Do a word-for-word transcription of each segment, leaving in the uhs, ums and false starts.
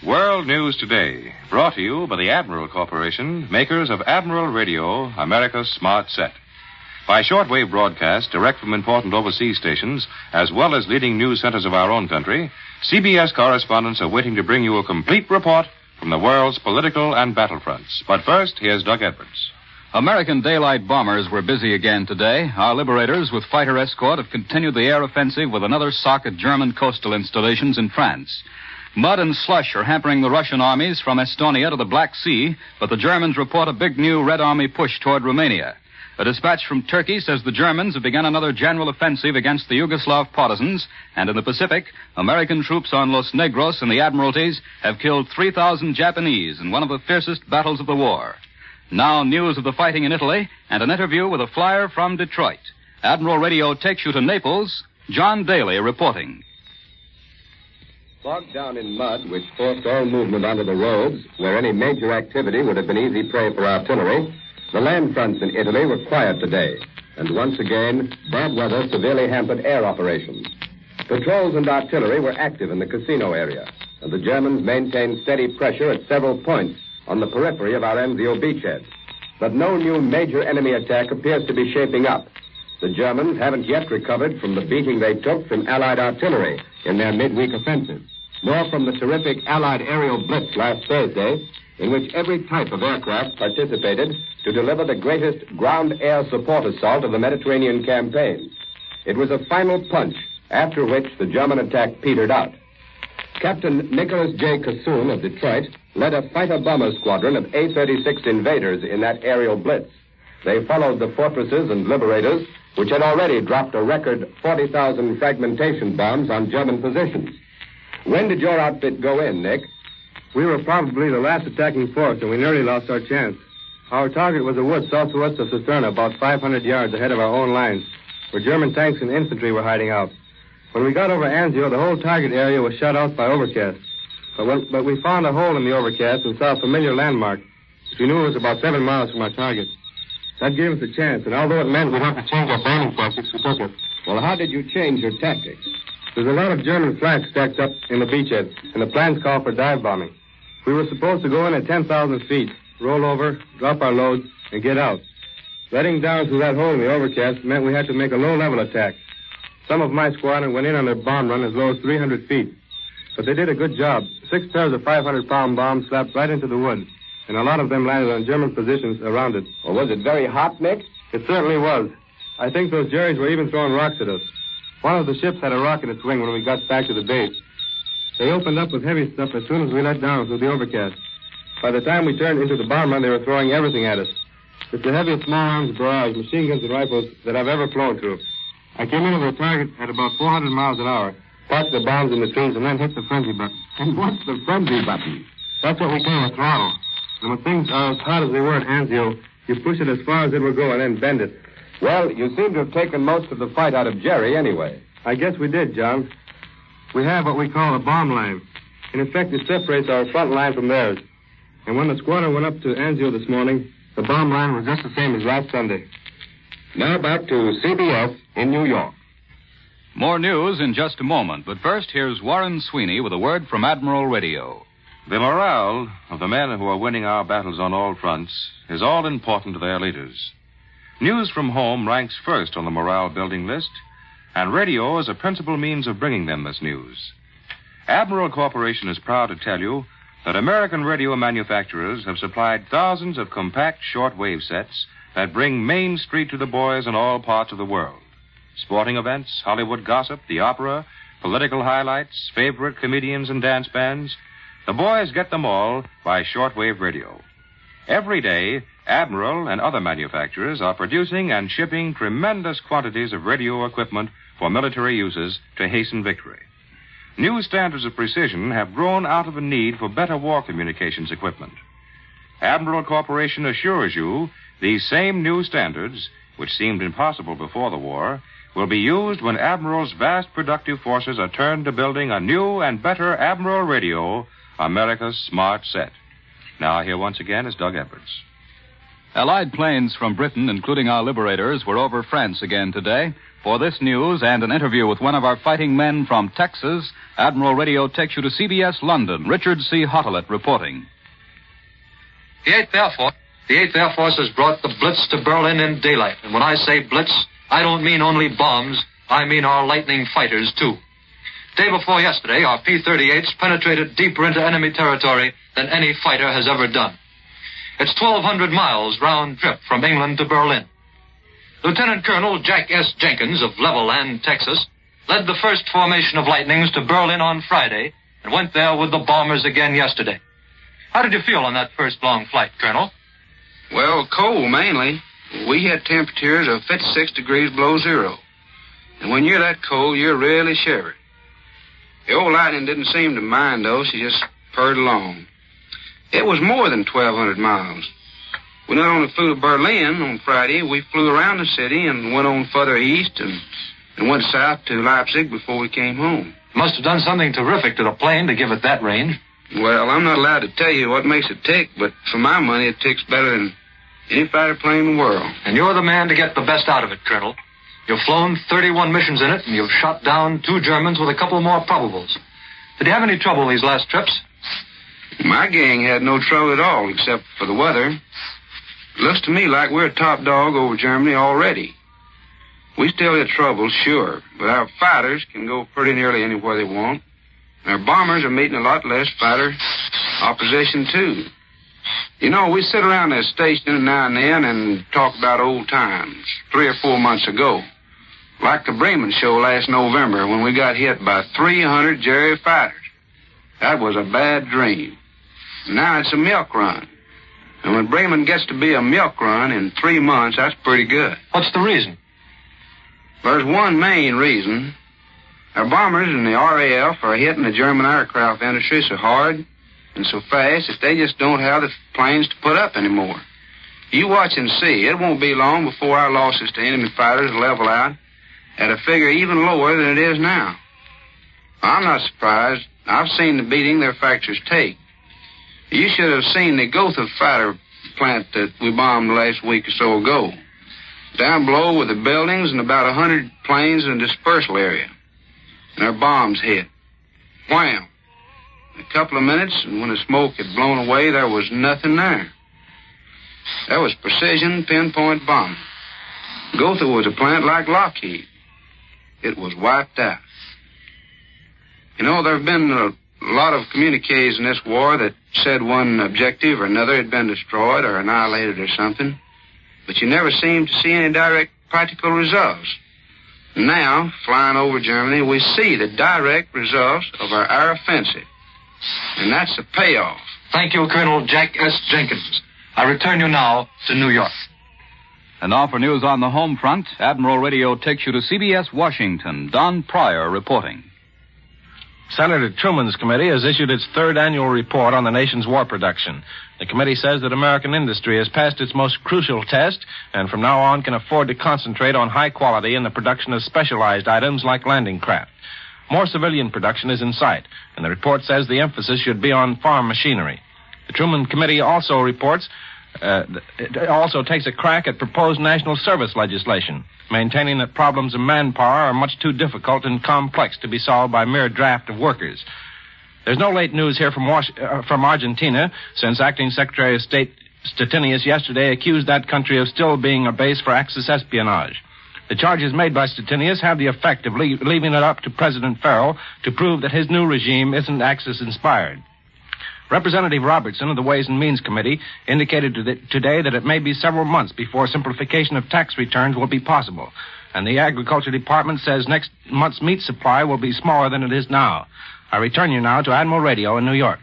World News Today, brought to you by the Admiral Corporation, makers of Admiral Radio, America's smart set. By shortwave broadcast direct from important overseas stations, as well as leading news centers of our own country, C B S correspondents are waiting to bring you a complete report from the world's political and battlefronts. But first, here's Doug Edwards. American daylight bombers were busy again today. Our liberators, with fighter escort, have continued the air offensive with another sock at German coastal installations in France. Mud and slush are hampering the Russian armies from Estonia to the Black Sea, but the Germans report a big new Red Army push toward Romania. A dispatch from Turkey says the Germans have begun another general offensive against the Yugoslav partisans, and in the Pacific, American troops on Los Negros and the Admiralties have killed three thousand Japanese in one of the fiercest battles of the war. Now news of the fighting in Italy and an interview with a flyer from Detroit. Admiral Radio takes you to Naples. John Daly reporting. Bogged down in mud, which forced all movement onto the roads, where any major activity would have been easy prey for artillery, the land fronts in Italy were quiet today, and once again, bad weather severely hampered air operations. Patrols and artillery were active in the casino area, and the Germans maintained steady pressure at several points on the periphery of our Anzio beachhead. But no new major enemy attack appears to be shaping up. The Germans haven't yet recovered from the beating they took from Allied artillery in their midweek offensive, nor from the terrific Allied aerial blitz last Thursday, in which every type of aircraft participated to deliver the greatest ground-air support assault of the Mediterranean campaign. It was a final punch, after which the German attack petered out. Captain Nicholas J. Cassoon of Detroit led a fighter-bomber squadron of A thirty-six invaders in that aerial blitz. They followed the fortresses and liberators, which had already dropped a record forty thousand fragmentation bombs on German positions. When did your outfit go in, Nick? We were probably the last attacking force, and we nearly lost our chance. Our target was a wood southwest of Cisterna, about five hundred yards ahead of our own lines, where German tanks and infantry were hiding out. When we got over Anzio, the whole target area was shut out by overcast. But, when, but we found a hole in the overcast and saw a familiar landmark, which we knew was about seven miles from our target. That gave us a chance, and although it meant we'd have to change our bombing tactics, we took it. Well, how did you change your tactics? There's a lot of German flags stacked up in the beachhead, and the plans call for dive bombing. We were supposed to go in at ten thousand feet, roll over, drop our loads, and get out. Letting down through that hole in the overcast meant we had to make a low-level attack. Some of my squadron went in on their bomb run as low as three hundred feet. But they did a good job. Six pairs of five hundred pound bombs slapped right into the wood, and a lot of them landed on German positions around it. Well, was it very hot, Nick? It certainly was. I think those Jerrys were even throwing rocks at us. One of the ships had a rock in its wing when we got back to the base. They opened up with heavy stuff as soon as we let down through the overcast. By the time we turned into the bomb run, they were throwing everything at us. It's the heaviest small arms barrage, machine guns and rifles that I've ever flown through. I came into the target at about four hundred miles an hour, parked the bombs in the trees, and then hit the frenzy button. And what's the frenzy button? That's what we call a throttle. And when things are as hot as they were at Anzio, you push it as far as it will go and then bend it. Well, you seem to have taken most of the fight out of Jerry anyway. I guess we did, John. We have what we call a bomb line. In effect, it separates our front line from theirs. And when the squadron went up to Anzio this morning, the bomb line was just the same as last Sunday. Now back to C B S in New York. More news in just a moment, but first here's Warren Sweeney with a word from Admiral Radio. The morale of the men who are winning our battles on all fronts is all important to their leaders. News from home ranks first on the morale-building list, and radio is a principal means of bringing them this news. Admiral Corporation is proud to tell you that American radio manufacturers have supplied thousands of compact short-wave sets that bring Main Street to the boys in all parts of the world. Sporting events, Hollywood gossip, the opera, political highlights, favorite comedians and dance bands. The boys get them all by shortwave radio. Every day, Admiral and other manufacturers are producing and shipping tremendous quantities of radio equipment for military uses to hasten victory. New standards of precision have grown out of a need for better war communications equipment. Admiral Corporation assures you these same new standards, which seemed impossible before the war, will be used when Admiral's vast productive forces are turned to building a new and better Admiral Radio, America's smart set. Now, here once again is Doug Edwards. Allied planes from Britain, including our liberators, were over France again today. For this news and an interview with one of our fighting men from Texas, Admiral Radio takes you to C B S London. Richard C. Hottelet reporting. The eighth Air Force, the eighth Air Force has brought the Blitz to Berlin in daylight. And when I say Blitz, I don't mean only bombs. I mean our lightning fighters, too. Day before yesterday, our P thirty-eights penetrated deeper into enemy territory than any fighter has ever done. It's twelve hundred miles round trip from England to Berlin. Lieutenant Colonel Jack S. Jenkins of Levelland, Texas, led the first formation of Lightnings to Berlin on Friday and went there with the bombers again yesterday. How did you feel on that first long flight, Colonel? Well, cold mainly. We had temperatures of fifty-six degrees below zero. And when you're that cold, you're really shivered. The old Lightning didn't seem to mind, though. She just purred along. It was more than twelve hundred miles. We not only flew to Berlin on Friday, we flew around the city and went on further east and, and went south to Leipzig before we came home. Must have done something terrific to the plane to give it that range. Well, I'm not allowed to tell you what makes it tick, but for my money, it ticks better than any fighter plane in the world. And you're the man to get the best out of it, Colonel. You've flown thirty-one missions in it, and you've shot down two Germans with a couple more probables. Did you have any trouble these last trips? My gang had no trouble at all, except for the weather. It looks to me like we're a top dog over Germany already. We still get trouble, sure, but our fighters can go pretty nearly anywhere they want. And our bombers are meeting a lot less fighter opposition, too. You know, we sit around this station now and then and talk about old times, three or four months ago. Like the Bremen show last November when we got hit by three hundred Jerry fighters. That was a bad dream. Now it's a milk run. And when Bremen gets to be a milk run in three months, that's pretty good. What's the reason? There's one main reason. Our bombers and the R A F are hitting the German aircraft industry so hard and so fast that they just don't have the planes to put up anymore. You watch and see. It won't be long before our losses to enemy fighters level out at a figure even lower than it is now. I'm not surprised. I've seen the beating their factories take. You should have seen the Gotha fighter plant that we bombed last week or so ago. Down below were the buildings and about a hundred planes in the dispersal area. And our bombs hit. Wham! In a couple of minutes, and when the smoke had blown away, there was nothing there. That was precision pinpoint bombing. Gotha was a plant like Lockheed. It was wiped out. You know, there have been a lot of communiques in this war that said one objective or another had been destroyed or annihilated or something, but you never seem to see any direct practical results. Now, flying over Germany, we see the direct results of our air offensive, and that's the payoff. Thank you, Colonel Jack S. Jenkins. I return you now to New York. And now for news on the home front, Admiral Radio takes you to C B S Washington. Don Pryor reporting. Senator Truman's committee has issued its third annual report on the nation's war production. The committee says that American industry has passed its most crucial test and from now on can afford to concentrate on high quality in the production of specialized items like landing craft. More civilian production is in sight, and the report says the emphasis should be on farm machinery. The Truman Committee also reports, uh, it also takes a crack at proposed national service legislation, maintaining that problems of manpower are much too difficult and complex to be solved by mere draft of workers. There's no late news here from Was- uh, from Argentina, since Acting Secretary of State Stettinius yesterday accused that country of still being a base for Axis espionage. The charges made by Stettinius have the effect of le- leaving it up to President Farrell to prove that his new regime isn't Axis-inspired. Representative Robertson of the Ways and Means Committee indicated to the, today that it may be several months before simplification of tax returns will be possible. And the Agriculture Department says next month's meat supply will be smaller than it is now. I return you now to Admiral Radio in New York.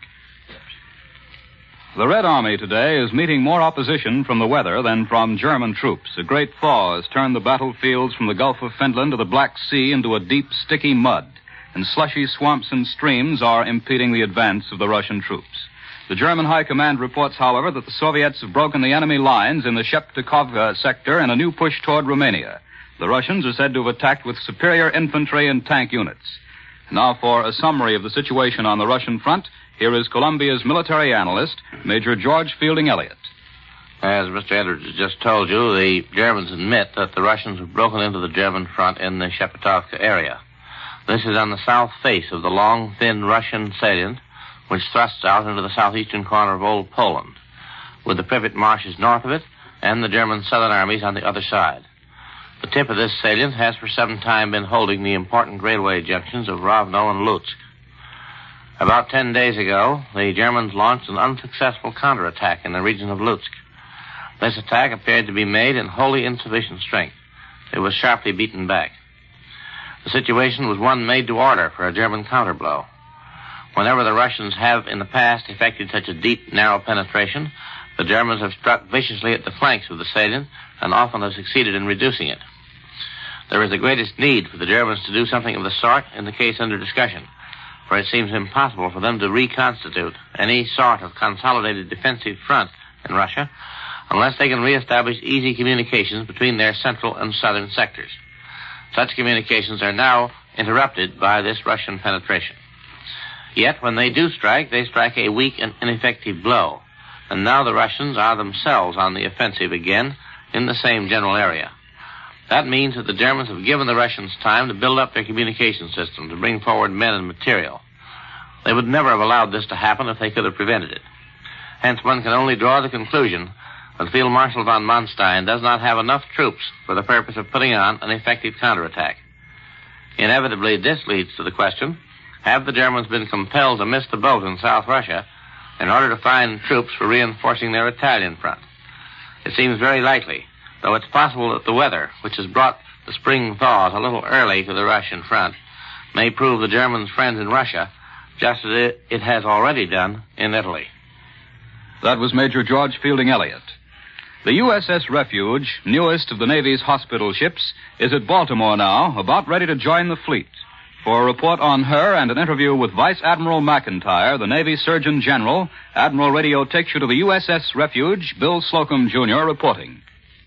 The Red Army today is meeting more opposition from the weather than from German troops. A great thaw has turned the battlefields from the Gulf of Finland to the Black Sea into a deep, sticky mud, and slushy swamps and streams are impeding the advance of the Russian troops. The German High Command reports, however, that the Soviets have broken the enemy lines in the Sheptikovka sector in a new push toward Romania. The Russians are said to have attacked with superior infantry and tank units. Now for a summary of the situation on the Russian front, here is Columbia's military analyst, Major George Fielding Elliott. As Mister Edwards has just told you, the Germans admit that the Russians have broken into the German front in the Shepatovka area. This is on the south face of the long, thin Russian salient, which thrusts out into the southeastern corner of Old Poland, with the Pripyat marshes north of it and the German southern armies on the other side. The tip of this salient has for some time been holding the important railway junctions of Rovno and Lutsk. About ten days ago, the Germans launched an unsuccessful counterattack in the region of Lutsk. This attack appeared to be made in wholly insufficient strength. It was sharply beaten back. The situation was one made to order for a German counterblow. Whenever the Russians have in the past effected such a deep, narrow penetration, the Germans have struck viciously at the flanks of the salient and often have succeeded in reducing it. There is the greatest need for the Germans to do something of the sort in the case under discussion, for it seems impossible for them to reconstitute any sort of consolidated defensive front in Russia unless they can reestablish easy communications between their central and southern sectors. Such communications are now interrupted by this Russian penetration. Yet, when they do strike, they strike a weak and ineffective blow, and now the Russians are themselves on the offensive again in the same general area. That means that the Germans have given the Russians time to build up their communication system, to bring forward men and material. They would never have allowed this to happen if they could have prevented it. Hence, one can only draw the conclusion that Field Marshal von Manstein does not have enough troops for the purpose of putting on an effective counterattack. Inevitably, this leads to the question, have the Germans been compelled to miss the boat in South Russia in order to find troops for reinforcing their Italian front? It seems very likely, though it's possible that the weather, which has brought the spring thaws a little early to the Russian front, may prove the Germans' friends in Russia, just as it has already done in Italy. That was Major George Fielding Elliott. The U S S Refuge, newest of the Navy's hospital ships, is at Baltimore now, about ready to join the fleet. For a report on her and an interview with Vice Admiral McIntyre, the Navy Surgeon General, Admiral Radio takes you to the U S S Refuge. Bill Slocum, Junior reporting.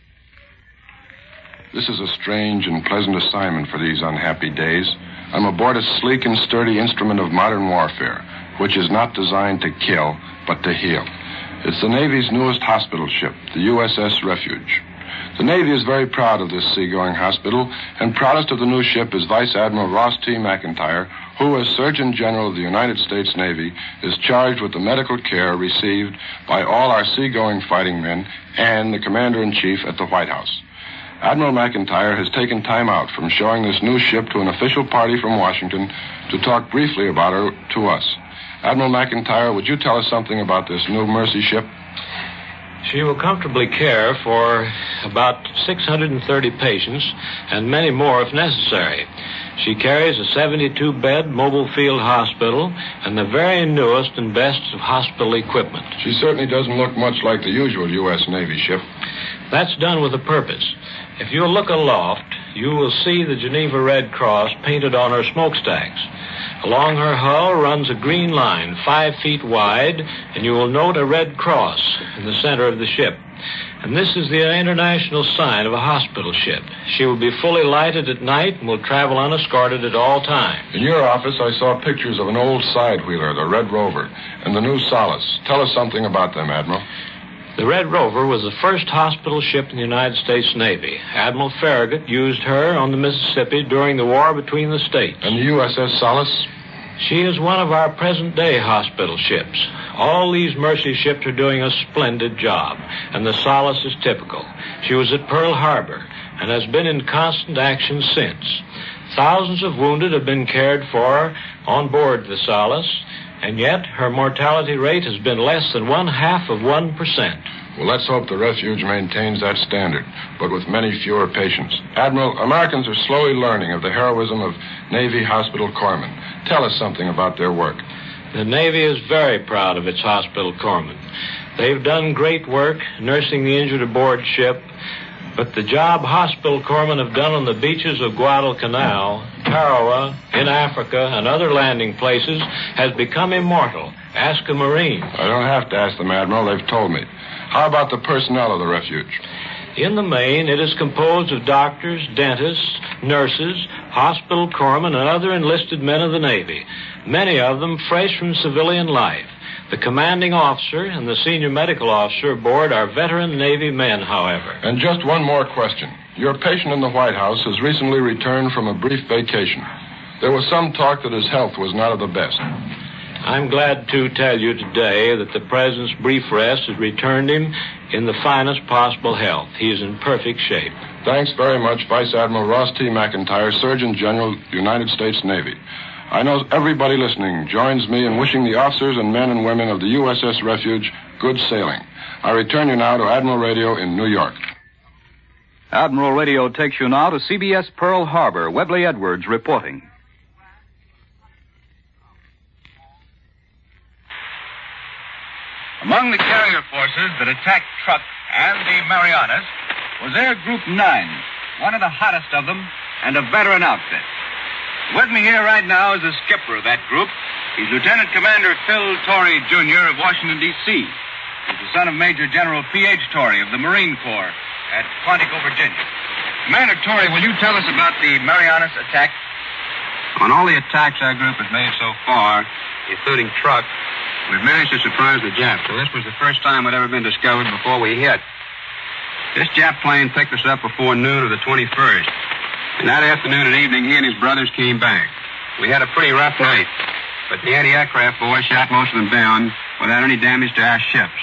This is a strange and pleasant assignment for these unhappy days. I'm aboard a sleek and sturdy instrument of modern warfare, which is not designed to kill, but to heal. It's the Navy's newest hospital ship, the U S S Refuge. The Navy is very proud of this seagoing hospital, and proudest of the new ship is Vice Admiral Ross T. McIntyre, who, as Surgeon General of the United States Navy, is charged with the medical care received by all our seagoing fighting men and the Commander-in-Chief at the White House. Admiral McIntyre has taken time out from showing this new ship to an official party from Washington to talk briefly about her to us. Admiral McIntyre, would you tell us something about this new Mercy ship? She will comfortably care for about six hundred thirty patients and many more if necessary. She carries a seventy-two bed mobile field hospital and the very newest and best of hospital equipment. She certainly doesn't look much like the usual U S Navy ship. That's done with a purpose. If you'll look aloft, you will see the Geneva Red Cross painted on her smokestacks. Along her hull runs a green line five feet wide, and you will note a red cross in the center of the ship. And this is the international sign of a hospital ship. She will be fully lighted at night and will travel unescorted at all times. In your office, I saw pictures of an old side-wheeler, the Red Rover, and the new Solace. Tell us something about them, Admiral. The Red Rover was the first hospital ship in the United States Navy. Admiral Farragut used her on the Mississippi during the war between the states. And the U S S Solace? She is one of our present-day hospital ships. All these Mercy ships are doing a splendid job, and the Solace is typical. She was at Pearl Harbor and has been in constant action since. Thousands of wounded have been cared for on board the Solace, and yet her mortality rate has been less than one-half of one percent. Well, let's hope the Refuge maintains that standard, but with many fewer patients. Admiral, Americans are slowly learning of the heroism of Navy hospital corpsmen. Tell us something about their work. The Navy is very proud of its hospital corpsmen. They've done great work nursing the injured aboard ship, but the job hospital corpsmen have done on the beaches of Guadalcanal, Tarawa, in Africa, and other landing places has become immortal. Ask a Marine. I don't have to ask them, Admiral. They've told me. How about the personnel of the Refuge? In the main, it is composed of doctors, dentists, nurses, hospital corpsmen, and other enlisted men of the Navy, many of them fresh from civilian life. The commanding officer and the senior medical officer aboard are veteran Navy men, however. And just one more question. Your patient in the White House has recently returned from a brief vacation. There was some talk that his health was not of the best. I'm glad to tell you today that the President's brief rest has returned him in the finest possible health. He is in perfect shape. Thanks very much, Vice Admiral Ross T. McIntyre, Surgeon General, United States Navy. I know everybody listening joins me in wishing the officers and men and women of the U S S Refuge good sailing. I return you now to Admiral Radio in New York. Admiral Radio takes you now to C B S Pearl Harbor. Webley Edwards reporting. Among the carrier forces that attacked Truk and the Marianas was Air Group nine, one of the hottest of them, and a veteran outfit. With me here right now is the skipper of that group. He's Lieutenant Commander Phil Torrey, Junior of Washington, D C He's the son of Major General P H Torrey of the Marine Corps at Quantico, Virginia. Commander Torrey, will you tell us about the Marianas attack? On all the attacks our group has made so far, including Truk, we've managed to surprise the Japs, so this was the first time we'd ever been discovered before we hit. This Jap plane picked us up before noon of the twenty-first. And that afternoon and evening, he and his brothers came back. We had a pretty rough night, but the anti-aircraft boys shot most of them down without any damage to our ships.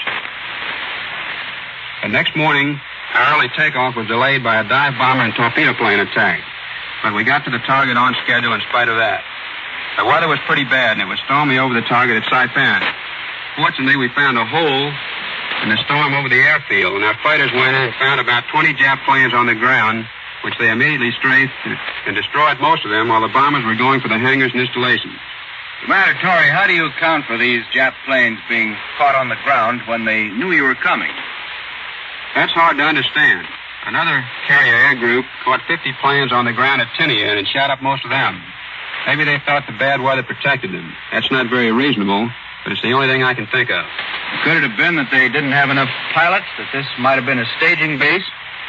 The next morning, our early takeoff was delayed by a dive bomber and torpedo plane attack. But we got to the target on schedule in spite of that. The weather was pretty bad, and it was stormy over the target at Saipan. Fortunately, we found a hole in the storm over the airfield, and our fighters went in and found about twenty Jap planes on the ground, which they immediately strafed and destroyed most of them while the bombers were going for the hangars and installations. Commander Torrey, how do you account for these Jap planes being caught on the ground when they knew you were coming? That's hard to understand. Another carrier air group caught fifty planes on the ground at Tinian and shot up most of them. Maybe they thought the bad weather protected them. That's not very reasonable, but it's the only thing I can think of. Could it have been that they didn't have enough pilots, that this might have been a staging base?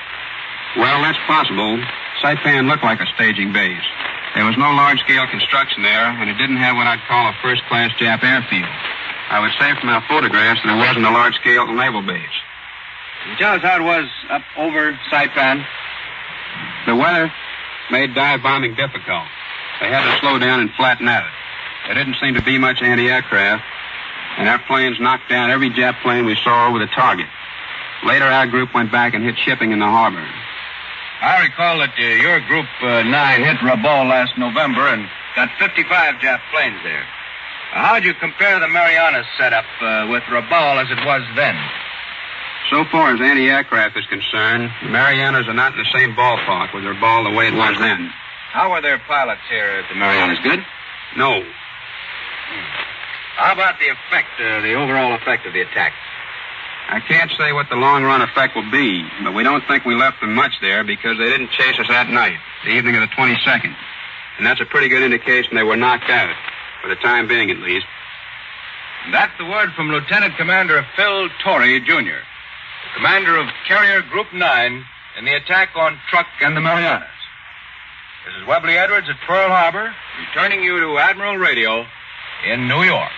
Well, that's possible. Saipan looked like a staging base. There was no large-scale construction there, and it didn't have what I'd call a first-class Jap airfield. I would say from our photographs that it wasn't a large-scale naval base. Can you tell us how it was up over Saipan? The weather made dive bombing difficult. They had to slow down and flatten out. There didn't seem to be much anti-aircraft, and our planes knocked down every Jap plane we saw over the target. Later, our group went back and hit shipping in the harbor. I recall that uh, your Group uh, nine hit Rabaul last November and got fifty-five Jap planes there. Uh, how'd you compare the Marianas setup uh, with Rabaul as it was then? So far as anti-aircraft is concerned, the Marianas are not in the same ballpark with Rabaul the way it was then. How were their pilots here at the Marianas? Good? No. Hmm. How about the effect, uh, the overall effect of the attack? I can't say what the long-run effect will be, but we don't think we left them much there because they didn't chase us that night, the evening of the twenty-second. And that's a pretty good indication they were knocked out, for the time being at least. And that's the word from Lieutenant Commander Phil Torrey, Junior, the commander of Carrier Group nine in the attack on Truk and the Marianas. This is Webley Edwards at Pearl Harbor, returning you to Admiral Radio in New York.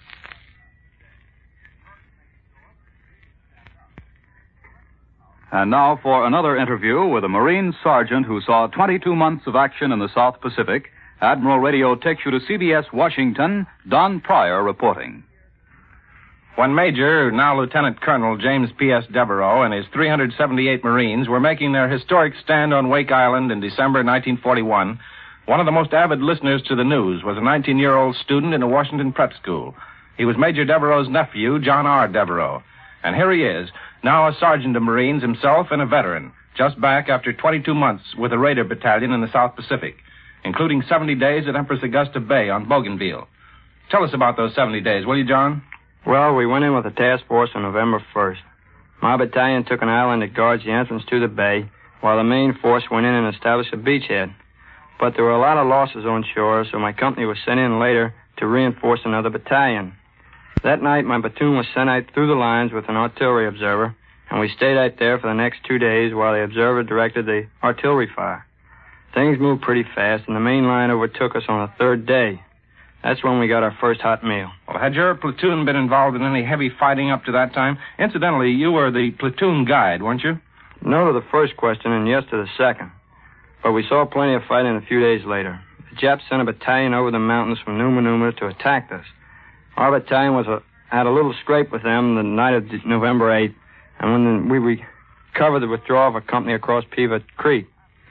And now for another interview with a Marine sergeant who saw twenty-two months of action in the South Pacific. Admiral Radio takes you to C B S Washington. Don Pryor reporting. When Major, now Lieutenant Colonel James P S. Devereaux and his three hundred seventy-eight Marines were making their historic stand on Wake Island in December nineteen forty-one, one of the most avid listeners to the news was a nineteen-year-old student in a Washington prep school. He was Major Devereaux's nephew, John R. Devereaux. And here he is, now a sergeant of Marines himself and a veteran, just back after twenty-two months with a Raider battalion in the South Pacific, including seventy days at Empress Augusta Bay on Bougainville. Tell us about those seventy days, will you, John? Well, we went in with a task force on November first. My battalion took an island that guards the entrance to the bay, while the main force went in and established a beachhead. But there were a lot of losses on shore, so my company was sent in later to reinforce another battalion. That night, my platoon was sent out through the lines with an artillery observer, and we stayed out there for the next two days while the observer directed the artillery fire. Things moved pretty fast, and the main line overtook us on the third day. That's when we got our first hot meal. Well, had your platoon been involved in any heavy fighting up to that time? Incidentally, you were the platoon guide, weren't you? No to the first question and yes to the second. But we saw plenty of fighting a few days later. The Japs sent a battalion over the mountains from Numa Numa to attack us. Our battalion was a, had a little scrape with them the night of November eighth, and when we recovered the withdrawal of a company across Pivot Creek.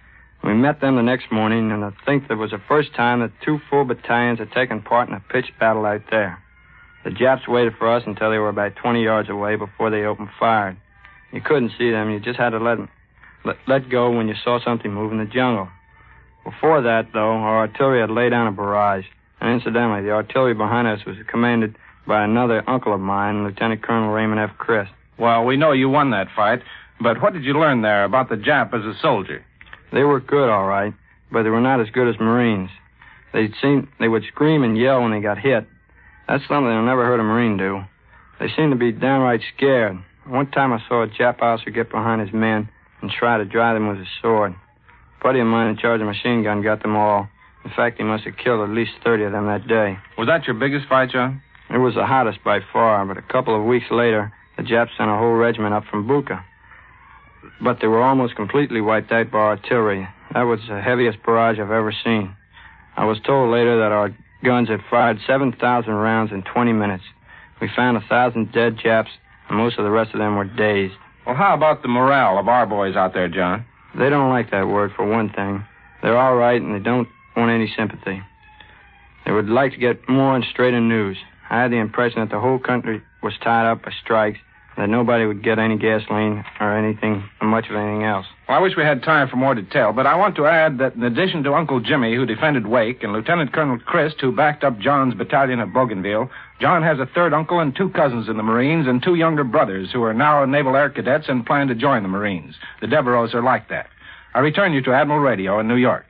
We met them the next morning, and I think that was the first time that two full battalions had taken part in a pitched battle out there. The Japs waited for us until they were about twenty yards away before they opened fire. You couldn't see them. You just had to let them, let, let go when you saw something move in the jungle. Before that, though, our artillery had laid down a barrage. And incidentally, the artillery behind us was commanded by another uncle of mine, Lieutenant Colonel Raymond F. Christ. Well, we know you won that fight, but what did you learn there about the Jap as a soldier? They were good, all right, but they were not as good as Marines. They'd seem, they would scream and yell when they got hit. That's something I never heard a Marine do. They seemed to be downright scared. One time I saw a Jap officer get behind his men and try to drive them with his sword. A buddy of mine in charge of a machine gun got them all. In fact, he must have killed at least thirty of them that day. Was that your biggest fight, John? It was the hottest by far, but a couple of weeks later, the Japs sent a whole regiment up from Buka. But they were almost completely wiped out by artillery. That was the heaviest barrage I've ever seen. I was told later that our guns had fired seven thousand rounds in twenty minutes. We found one thousand dead Japs, and most of the rest of them were dazed. Well, how about the morale of our boys out there, John? They don't like that word, for one thing. They're all right, and they don't want any sympathy. They would like to get more and straighter news. I had the impression that the whole country was tied up by strikes, that nobody would get any gasoline or anything, or much of anything else. Well, I wish we had time for more detail, but I want to add that in addition to Uncle Jimmy, who defended Wake, and Lieutenant Colonel Christ, who backed up John's battalion at Bougainville, John has a third uncle and two cousins in the Marines and two younger brothers who are now Naval Air Cadets and plan to join the Marines. The Devereaux are like that. I return you to Admiral Radio in New York.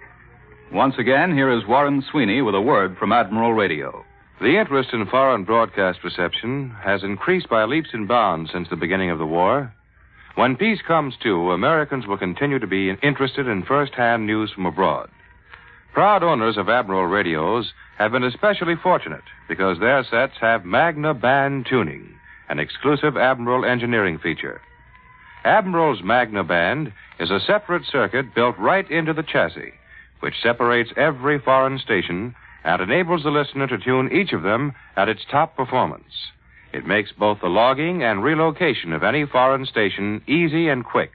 Once again, here is Warren Sweeney with a word from Admiral Radio. The interest in foreign broadcast reception has increased by leaps and bounds since the beginning of the war. When peace comes, too, Americans will continue to be interested in first-hand news from abroad. Proud owners of Admiral radios have been especially fortunate because their sets have Magna Band tuning, an exclusive Admiral engineering feature. Admiral's Magna Band is a separate circuit built right into the chassis, which separates every foreign station and enables the listener to tune each of them at its top performance. It makes both the logging and relocation of any foreign station easy and quick.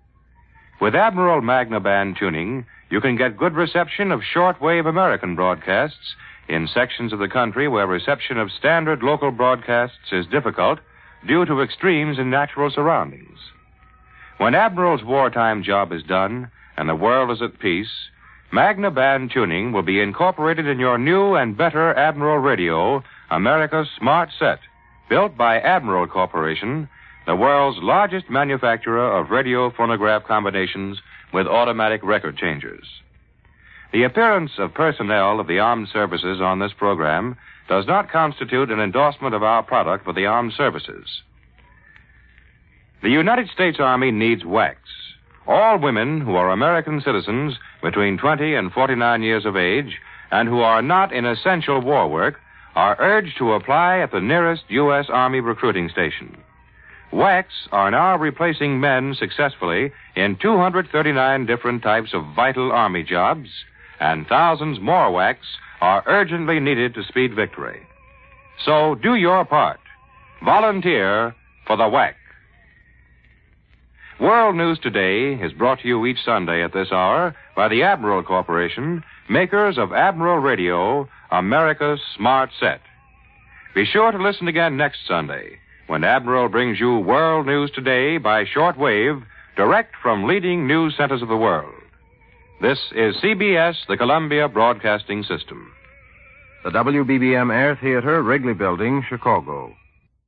With Admiral Magna Band tuning, you can get good reception of shortwave American broadcasts in sections of the country where reception of standard local broadcasts is difficult due to extremes in natural surroundings. When Admiral's wartime job is done and the world is at peace, Magna Band tuning will be incorporated in your new and better Admiral Radio, America's Smart Set, built by Admiral Corporation, the world's largest manufacturer of radio phonograph combinations with automatic record changers. The appearance of personnel of the armed services on this program does not constitute an endorsement of our product for the armed services. The United States Army needs wax. All women who are American citizens between twenty and forty-nine years of age and who are not in essential war work are urged to apply at the nearest U S. Army recruiting station. Wax are now replacing men successfully in two hundred thirty-nine different types of vital Army jobs, and thousands more wax are urgently needed to speed victory. So do your part. Volunteer for the W A C. World News Today is brought to you each Sunday at this hour by the Admiral Corporation, makers of Admiral Radio, America's Smart Set. Be sure to listen again next Sunday when Admiral brings you World News Today by shortwave, direct from leading news centers of the world. This is C B S, the Columbia Broadcasting System. The W B B M Air Theater, Wrigley Building, Chicago.